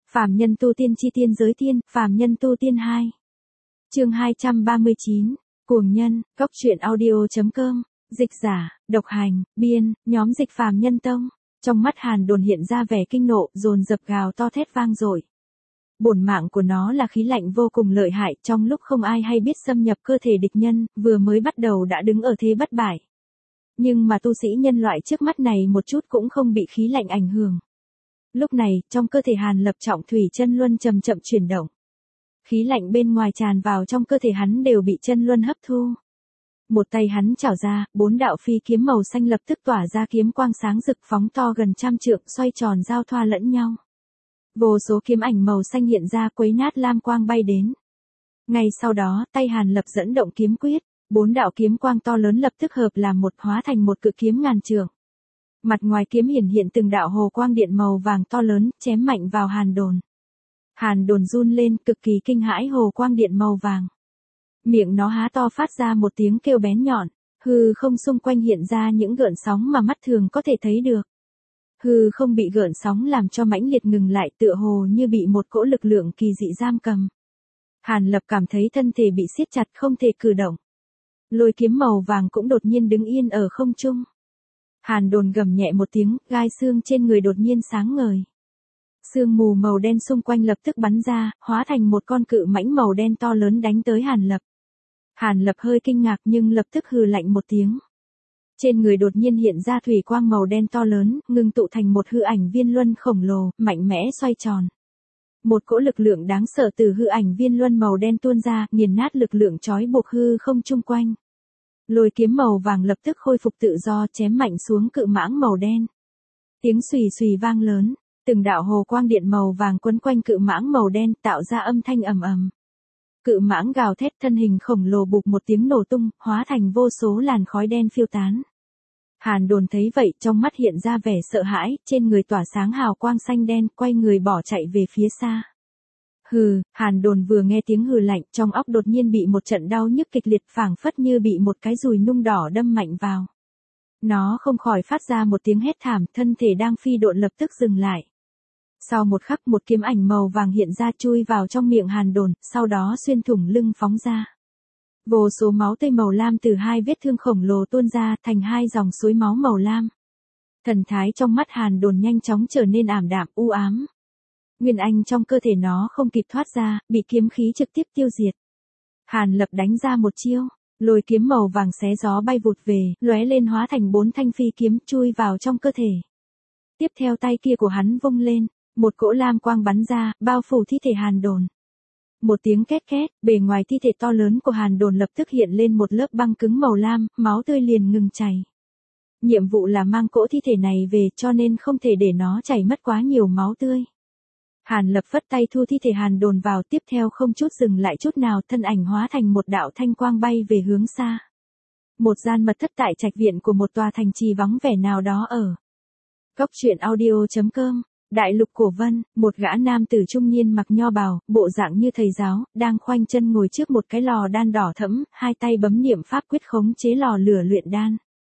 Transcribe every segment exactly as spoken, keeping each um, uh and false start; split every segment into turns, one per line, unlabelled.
Phàm nhân tu tiên chi tiên giới tiên, phàm nhân tu tiên hai. Chương hai trăm ba mươi chín, Cuồng nhân, góc truyện audio.com, dịch giả, độc hành, biên, nhóm dịch phàm nhân tông. Trong mắt Hàn Đồn hiện ra vẻ kinh nộ, dồn dập gào to thét vang dội. Bổn mạng của nó là khí lạnh vô cùng lợi hại, trong lúc không ai hay biết xâm nhập cơ thể địch nhân, vừa mới bắt đầu đã đứng ở thế bất bại. Nhưng mà tu sĩ nhân loại trước mắt này một chút cũng không bị khí lạnh ảnh hưởng. Lúc này, trong cơ thể Hàn Lập trọng thủy chân luân chậm chậm chuyển động. Khí lạnh bên ngoài tràn vào trong cơ thể hắn đều bị chân luân hấp thu. Một tay hắn chảo ra, bốn đạo phi kiếm màu xanh lập tức tỏa ra kiếm quang sáng rực phóng to gần trăm trượng xoay tròn giao thoa lẫn nhau. Vô số kiếm ảnh màu xanh hiện ra quấy nát lam quang bay đến. Ngay sau đó, tay Hàn Lập dẫn động kiếm quyết, bốn đạo kiếm quang to lớn lập tức hợp làm một hóa thành một cự kiếm ngàn trượng. Mặt ngoài kiếm hiển hiện từng đạo hồ quang điện màu vàng to lớn, chém mạnh vào Hàn Đồn. Hàn Đồn run lên, cực kỳ kinh hãi hồ quang điện màu vàng. Miệng nó há to phát ra một tiếng kêu bén nhọn, hư không xung quanh hiện ra những gợn sóng mà mắt thường có thể thấy được. Hư không bị gợn sóng làm cho mãnh liệt ngừng lại, tựa hồ như bị một cỗ lực lượng kỳ dị giam cầm. Hàn Lập cảm thấy thân thể bị siết chặt không thể cử động. Lôi kiếm màu vàng cũng đột nhiên đứng yên ở không trung. Hàn Đồn gầm nhẹ một tiếng, gai xương trên người đột nhiên sáng ngời. Sương mù màu đen xung quanh lập tức bắn ra, hóa thành một con cự mãnh màu đen to lớn đánh tới Hàn Lập. Hàn Lập hơi kinh ngạc nhưng lập tức hừ lạnh một tiếng. Trên người đột nhiên hiện ra thủy quang màu đen to lớn, ngưng tụ thành một hư ảnh viên luân khổng lồ, mạnh mẽ xoay tròn. Một cỗ lực lượng đáng sợ từ hư ảnh viên luân màu đen tuôn ra, nghiền nát lực lượng trói buộc hư không chung quanh. Lôi kiếm màu vàng lập tức khôi phục tự do chém mạnh xuống cự mãng màu đen. Tiếng xùy xùy vang lớn, từng đạo hồ quang điện màu vàng quấn quanh cự mãng màu đen tạo ra âm thanh ầm ầm. Cự mãng gào thét thân hình khổng lồ bụp một tiếng nổ tung, hóa thành vô số làn khói đen phiêu tán. Hàn Đồn thấy vậy trong mắt hiện ra vẻ sợ hãi, trên người tỏa sáng hào quang xanh đen, quay người bỏ chạy về phía xa. Hừ, Hàn Đồn vừa nghe tiếng hừ lạnh, trong óc đột nhiên bị một trận đau nhức kịch liệt phảng phất như bị một cái dùi nung đỏ đâm mạnh vào. Nó không khỏi phát ra một tiếng hét thảm, thân thể đang phi độn lập tức dừng lại. Sau một khắc một kiếm ảnh màu vàng hiện ra chui vào trong miệng Hàn Đồn, sau đó xuyên thủng lưng phóng ra. Vô số máu tươi màu lam từ hai vết thương khổng lồ tuôn ra thành hai dòng suối máu màu lam. Thần thái trong mắt Hàn Đồn nhanh chóng trở nên ảm đạm u ám. Nguyên anh trong cơ thể nó không kịp thoát ra, bị kiếm khí trực tiếp tiêu diệt. Hàn Lập đánh ra một chiêu, lôi kiếm màu vàng xé gió bay vụt về, lóe lên hóa thành bốn thanh phi kiếm chui vào trong cơ thể. Tiếp theo tay kia của hắn vung lên, một cỗ lam quang bắn ra, bao phủ thi thể Hàn Đồn. Một tiếng két két, bề ngoài thi thể to lớn của Hàn Đồn lập tức hiện lên một lớp băng cứng màu lam, máu tươi liền ngừng chảy. Nhiệm vụ là mang cỗ thi thể này về cho nên không thể để nó chảy mất quá nhiều máu tươi. Hàn Lập phất tay thu thi thể Hàn Đồn vào, tiếp theo không chút dừng lại chút nào, thân ảnh hóa thành một đạo thanh quang bay về hướng xa. Một gian mật thất tại trạch viện của một tòa thành trì vắng vẻ nào đó ở. Góc truyện audio.com, Đại lục Cổ Vân, một gã nam tử trung niên mặc nho bào, bộ dạng như thầy giáo, đang khoanh chân ngồi trước một cái lò đan đỏ thẫm, hai tay bấm niệm pháp quyết khống chế lò lửa luyện đan.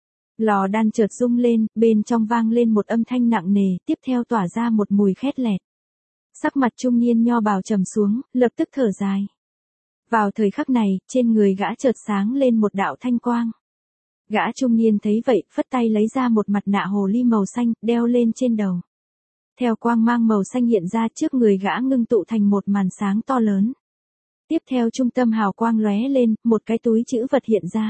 Lò đan chợt rung lên, bên trong vang lên một âm thanh nặng nề, tiếp theo tỏa ra một mùi khét lẹt. Sắc mặt trung niên nho bào trầm xuống, lập tức thở dài. Vào thời khắc này, trên người gã chợt sáng lên một đạo thanh quang. Gã trung niên thấy vậy, phất tay lấy ra một mặt nạ hồ ly màu xanh, đeo lên trên đầu. Theo quang mang màu xanh hiện ra trước người gã ngưng tụ thành một màn sáng to lớn. Tiếp theo trung tâm hào quang lóe lên, một cái túi trữ vật hiện ra.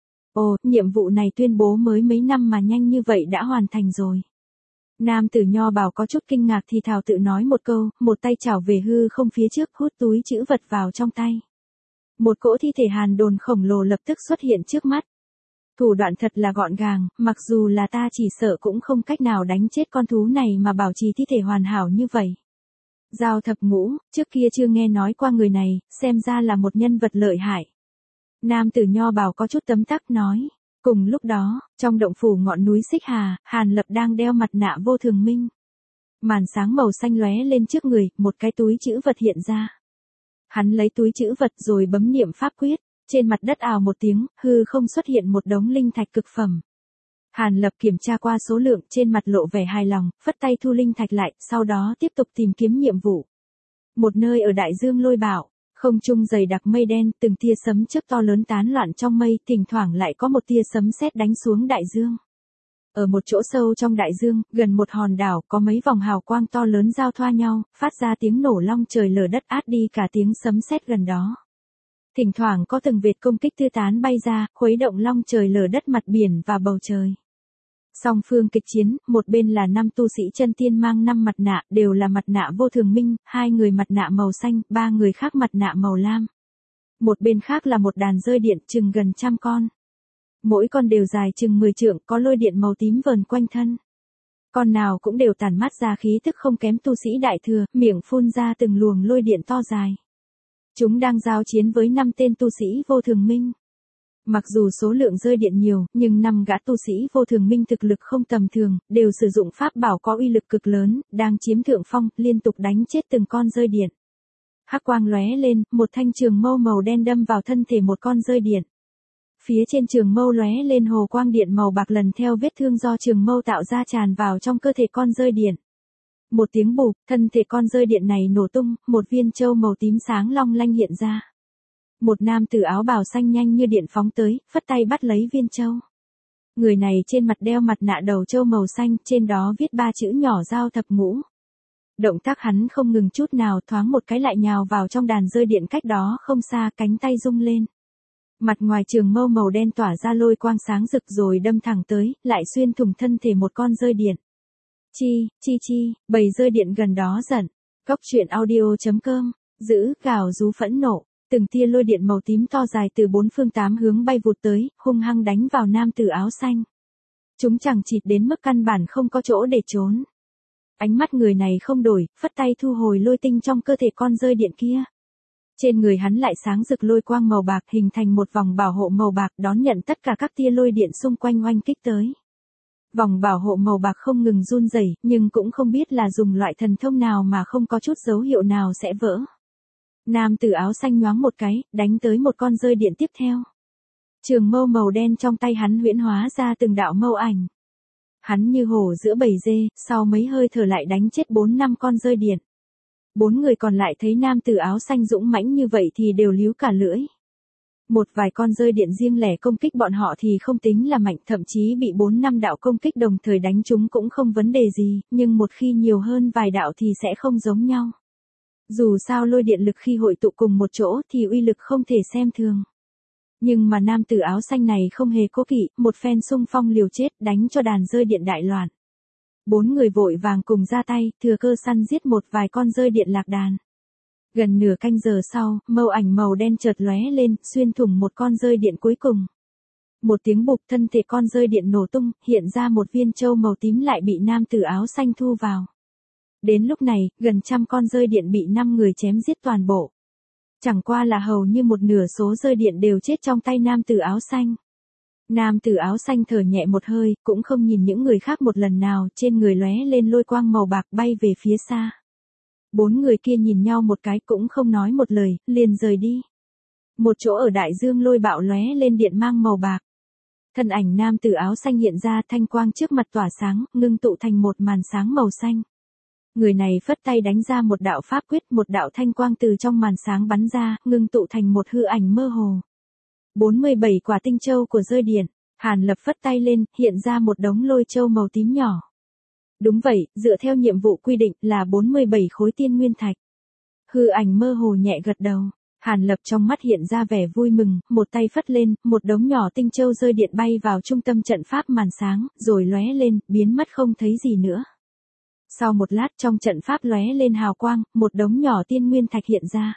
Ồ, nhiệm vụ này tuyên bố mới mấy năm mà nhanh như vậy đã hoàn thành rồi. Nam tử nho bào có chút kinh ngạc thì thào tự nói một câu, một tay chảo về hư không phía trước hút túi trữ vật vào trong tay. Một cỗ thi thể Hàn Đồn khổng lồ lập tức xuất hiện trước mắt. Thủ đoạn thật là gọn gàng, mặc dù là ta chỉ sợ cũng không cách nào đánh chết con thú này mà bảo trì thi thể hoàn hảo như vậy. Giao thập ngũ, trước kia chưa nghe nói qua người này, xem ra là một nhân vật lợi hại. Nam tử nho bào có chút tấm tắc nói. Cùng lúc đó, trong động phủ ngọn núi Xích Hà, Hàn Lập đang đeo mặt nạ vô thường minh. Màn sáng màu xanh lóe lên trước người, một cái túi trữ vật hiện ra. Hắn lấy túi trữ vật rồi bấm niệm pháp quyết, trên mặt đất ào một tiếng, hư không xuất hiện một đống linh thạch cực phẩm. Hàn Lập kiểm tra qua số lượng, trên mặt lộ vẻ hài lòng, phất tay thu linh thạch lại, sau đó tiếp tục tìm kiếm nhiệm vụ. Một nơi ở đại dương lôi bạo, không trung dày đặc mây đen, từng tia sấm chớp to lớn tán loạn trong mây, thỉnh thoảng lại có một tia sấm sét đánh xuống đại dương. Ở một chỗ sâu trong đại dương, gần một hòn đảo, có mấy vòng hào quang to lớn giao thoa nhau, phát ra tiếng nổ long trời lở đất át đi cả tiếng sấm sét gần đó. Thỉnh thoảng có từng vệt công kích tứ tán bay ra, khuấy động long trời lở đất mặt biển và bầu trời. Song phương kịch chiến, một bên là năm tu sĩ chân tiên mang năm mặt nạ, đều là mặt nạ vô thường minh, hai người mặt nạ màu xanh, ba người khác mặt nạ màu lam. Một bên khác là một đàn rơi điện chừng gần trăm con. Mỗi con đều dài chừng mười trượng, có lôi điện màu tím vờn quanh thân. Con nào cũng đều tản mát ra khí tức không kém tu sĩ đại thừa, miệng phun ra từng luồng lôi điện to dài. Chúng đang giao chiến với năm tên tu sĩ vô thường minh. Mặc dù số lượng rơi điện nhiều, nhưng năm gã tu sĩ vô thường minh thực lực không tầm thường, đều sử dụng pháp bảo có uy lực cực lớn, đang chiếm thượng phong, liên tục đánh chết từng con rơi điện. Hắc quang lóe lên, một thanh trường mâu màu đen đâm vào thân thể một con rơi điện. Phía trên trường mâu lóe lên hồ quang điện màu bạc lần theo vết thương do trường mâu tạo ra tràn vào trong cơ thể con rơi điện. Một tiếng bụp, thân thể con rơi điện này nổ tung, một viên châu màu tím sáng long lanh hiện ra. Một nam tử áo bào xanh nhanh như điện phóng tới, phất tay bắt lấy viên châu. Người này trên mặt đeo mặt nạ đầu châu màu xanh, trên đó viết ba chữ nhỏ giao thập ngũ. Động tác hắn không ngừng chút nào, thoáng một cái lại nhào vào trong đàn rơi điện cách đó không xa, cánh tay rung lên. Mặt ngoài trường mâu màu đen tỏa ra lôi quang sáng rực rồi đâm thẳng tới, lại xuyên thủng thân thể một con rơi điện. Chi, chi chi, bầy rơi điện gần đó giận. Góc truyện audio chấm com, giữ, gào rú phẫn nộ. Từng tia lôi điện màu tím to dài từ bốn phương tám hướng bay vụt tới, hung hăng đánh vào nam tử áo xanh. Chúng chẳng chịt đến mức căn bản không có chỗ để trốn. Ánh mắt người này không đổi, phất tay thu hồi lôi tinh trong cơ thể con rơi điện kia. Trên người hắn lại sáng rực lôi quang màu bạc hình thành một vòng bảo hộ màu bạc đón nhận tất cả các tia lôi điện xung quanh oanh kích tới. Vòng bảo hộ màu bạc không ngừng run rẩy, nhưng cũng không biết là dùng loại thần thông nào mà không có chút dấu hiệu nào sẽ vỡ. Nam tử áo xanh nhoáng một cái, đánh tới một con rơi điện tiếp theo. Trường mâu màu đen trong tay hắn huyễn hóa ra từng đạo mâu ảnh. Hắn như hổ giữa bầy dê, sau mấy hơi thở lại đánh chết bốn năm con rơi điện. Bốn người còn lại thấy nam tử áo xanh dũng mãnh như vậy thì đều líu cả lưỡi. Một vài con rơi điện riêng lẻ công kích bọn họ thì không tính là mạnh, thậm chí bị bốn năm đạo công kích đồng thời đánh chúng cũng không vấn đề gì, nhưng một khi nhiều hơn vài đạo thì sẽ không giống nhau. Dù sao lôi điện lực khi hội tụ cùng một chỗ thì uy lực không thể xem thường. Nhưng mà nam tử áo xanh này không hề cố kỵ, một phen xung phong liều chết đánh cho đàn rơi điện đại loạn. Bốn người vội vàng cùng ra tay, thừa cơ săn giết một vài con rơi điện lạc đàn. Gần nửa canh giờ sau, mâu ảnh màu đen chợt lóe lên, xuyên thủng một con rơi điện cuối cùng. Một tiếng bụp, thân thể con rơi điện nổ tung, hiện ra một viên châu màu tím lại bị nam tử áo xanh thu vào. Đến lúc này, gần trăm con rơi điện bị năm người chém giết toàn bộ. Chẳng qua là hầu như một nửa số rơi điện đều chết trong tay nam tử áo xanh. Nam tử áo xanh thở nhẹ một hơi, cũng không nhìn những người khác một lần nào, trên người lóe lên lôi quang màu bạc bay về phía xa. Bốn người kia nhìn nhau một cái cũng không nói một lời, liền rời đi. Một chỗ ở đại dương lôi bạo lóe lên điện mang màu bạc. Thân ảnh nam tử áo xanh hiện ra, thanh quang trước mặt tỏa sáng, ngưng tụ thành một màn sáng màu xanh. Người này phất tay đánh ra một đạo pháp quyết, một đạo thanh quang từ trong màn sáng bắn ra, ngưng tụ thành một hư ảnh mơ hồ. bốn mươi bảy quả tinh châu của rơi điện, Hàn Lập phất tay lên, hiện ra một đống lôi châu màu tím nhỏ. Đúng vậy, dựa theo nhiệm vụ quy định là bốn mươi bảy khối tiên nguyên thạch. Hư ảnh mơ hồ nhẹ gật đầu, Hàn Lập trong mắt hiện ra vẻ vui mừng, một tay phất lên, một đống nhỏ tinh châu rơi điện bay vào trung tâm trận pháp màn sáng, rồi lóe lên, biến mất không thấy gì nữa. Sau một lát trong trận pháp lóe lên hào quang, một đống nhỏ tiên nguyên thạch hiện ra.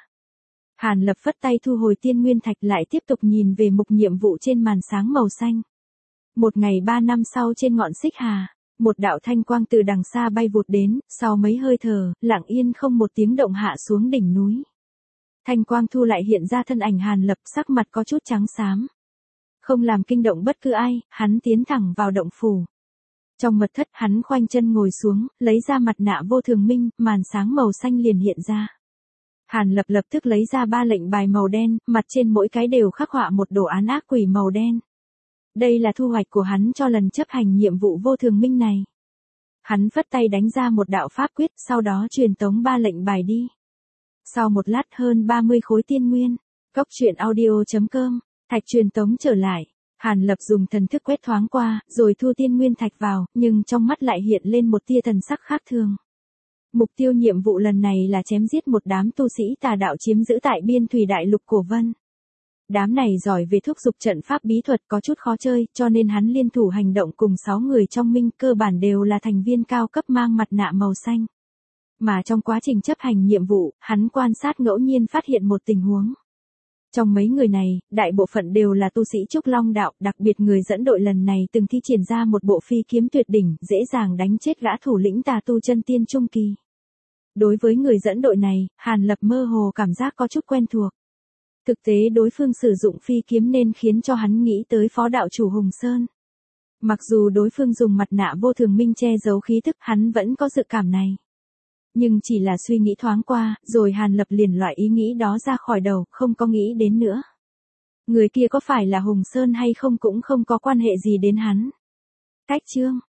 Hàn Lập phất tay thu hồi tiên nguyên thạch lại tiếp tục nhìn về mục nhiệm vụ trên màn sáng màu xanh. Một ngày ba năm sau trên ngọn Xích Hà, một đạo thanh quang từ đằng xa bay vụt đến, sau mấy hơi thở, lặng yên không một tiếng động hạ xuống đỉnh núi. Thanh quang thu lại hiện ra thân ảnh Hàn Lập, sắc mặt có chút trắng xám. Không làm kinh động bất cứ ai, hắn tiến thẳng vào động phủ. Trong mật thất hắn khoanh chân ngồi xuống, lấy ra mặt nạ vô thường minh, màn sáng màu xanh liền hiện ra. Hàn Lập lập tức lấy ra ba lệnh bài màu đen, mặt trên mỗi cái đều khắc họa một đồ án ác quỷ màu đen. Đây là thu hoạch của hắn cho lần chấp hành nhiệm vụ vô thường minh này. Hắn phất tay đánh ra một đạo pháp quyết, sau đó truyền tống ba lệnh bài đi. Sau một lát hơn ba mươi khối tiên nguyên, Cốc truyện audio chấm com, thạch truyền tống trở lại. Hàn Lập dùng thần thức quét thoáng qua, rồi thu tiên nguyên thạch vào, nhưng trong mắt lại hiện lên một tia thần sắc khác thường. Mục tiêu nhiệm vụ lần này là chém giết một đám tu sĩ tà đạo chiếm giữ tại biên thủy đại lục Cổ Vân. Đám này giỏi về thúc giục trận pháp bí thuật, có chút khó chơi, cho nên hắn liên thủ hành động cùng sáu người trong minh, cơ bản đều là thành viên cao cấp mang mặt nạ màu xanh. Mà trong quá trình chấp hành nhiệm vụ, hắn quan sát ngẫu nhiên phát hiện một tình huống. Trong mấy người này, đại bộ phận đều là tu sĩ Trúc Long đạo, đặc biệt người dẫn đội lần này từng thi triển ra một bộ phi kiếm tuyệt đỉnh, dễ dàng đánh chết gã thủ lĩnh tà tu chân tiên trung kỳ. Đối với người dẫn đội này, Hàn Lập mơ hồ cảm giác có chút quen thuộc. Thực tế đối phương sử dụng phi kiếm nên khiến cho hắn nghĩ tới phó đạo chủ Hùng Sơn. Mặc dù đối phương dùng mặt nạ vô thường minh che giấu khí tức, hắn vẫn có dự cảm này. Nhưng chỉ là suy nghĩ thoáng qua, rồi Hàn Lập liền loại ý nghĩ đó ra khỏi đầu, không có nghĩ đến nữa. Người kia có phải là Hùng Sơn hay không cũng không có quan hệ gì đến hắn. Cách chương